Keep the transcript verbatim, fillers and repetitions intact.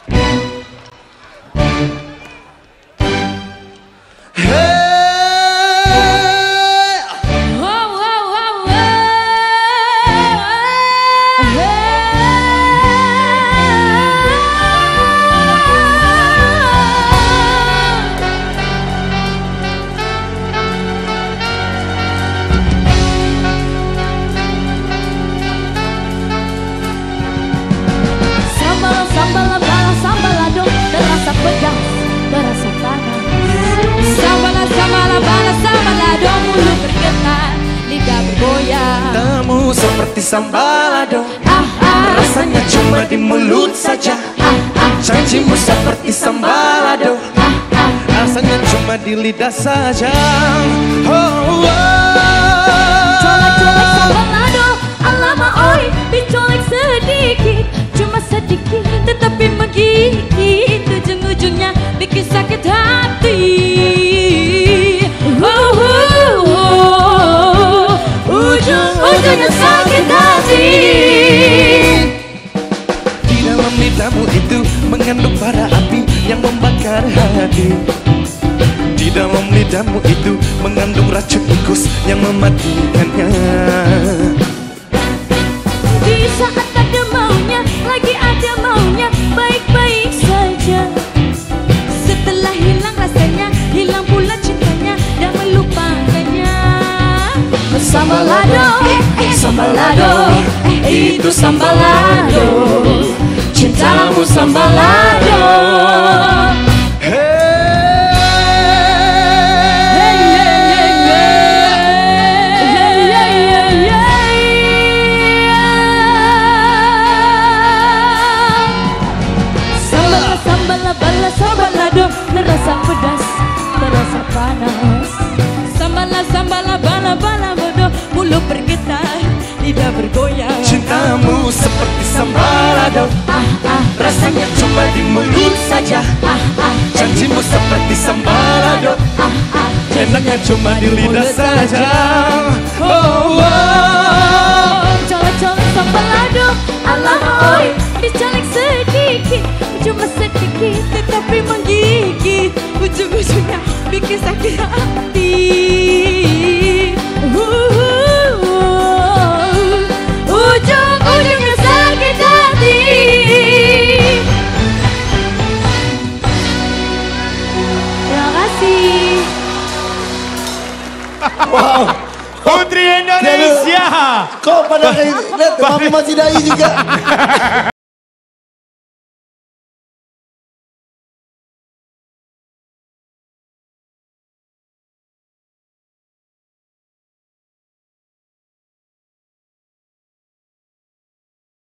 Kamu seperti sambalado, ah, ah. Rasanya cuma di mulut saja, ah, ah. Janjimu seperti sambalado, ah, ah. Rasanya cuma di lidah saja. Oh, oh. Colek-colek sambalado, alama oi, dicolek sedikit, cuma sedikit, tetapi menggigit, ujung-ujungnya bikin sakit hati. Oh, oh, oh. Ujung-ujungnya sakit hati. Di dalam lidahmu itu mengandung bara api yang membakar hati. Di dalam lidahmu itu mengandung racun tikus yang mematikannya. Di saat ada maunya, lagi ada maunya, baik-baik saja. Setelah hilang rasanya, hilang pula cintanya dan melupakannya. Sambalado, sambalado, itu sambalado, cintamu sambalado. Sambala, sambala, bala, sambalado, terasa pedas, terasa panas. Sambala, sambala, bala, bala, bodoh, mulut bergetar, lidah bergoyang. Cintamu seperti sambalado, Ah, ah, rasanya cuma di mulut saja, ah, ah, Janjimu seperti sambalado, ah, ah. enaknya cuma di lidah saja. Oh, oh. Colek-colek sambalado, alama oi, dicolek sedikit, cuma sedikit, tetapi menggigit, ujung-ujungnya bikin sakit hati. Uh, uh, uh. Ujung-ujungnya sakit hati. Terima kasih. Wow, Putri Indonesia. Kok pada kayak lihat mami masih dai juga.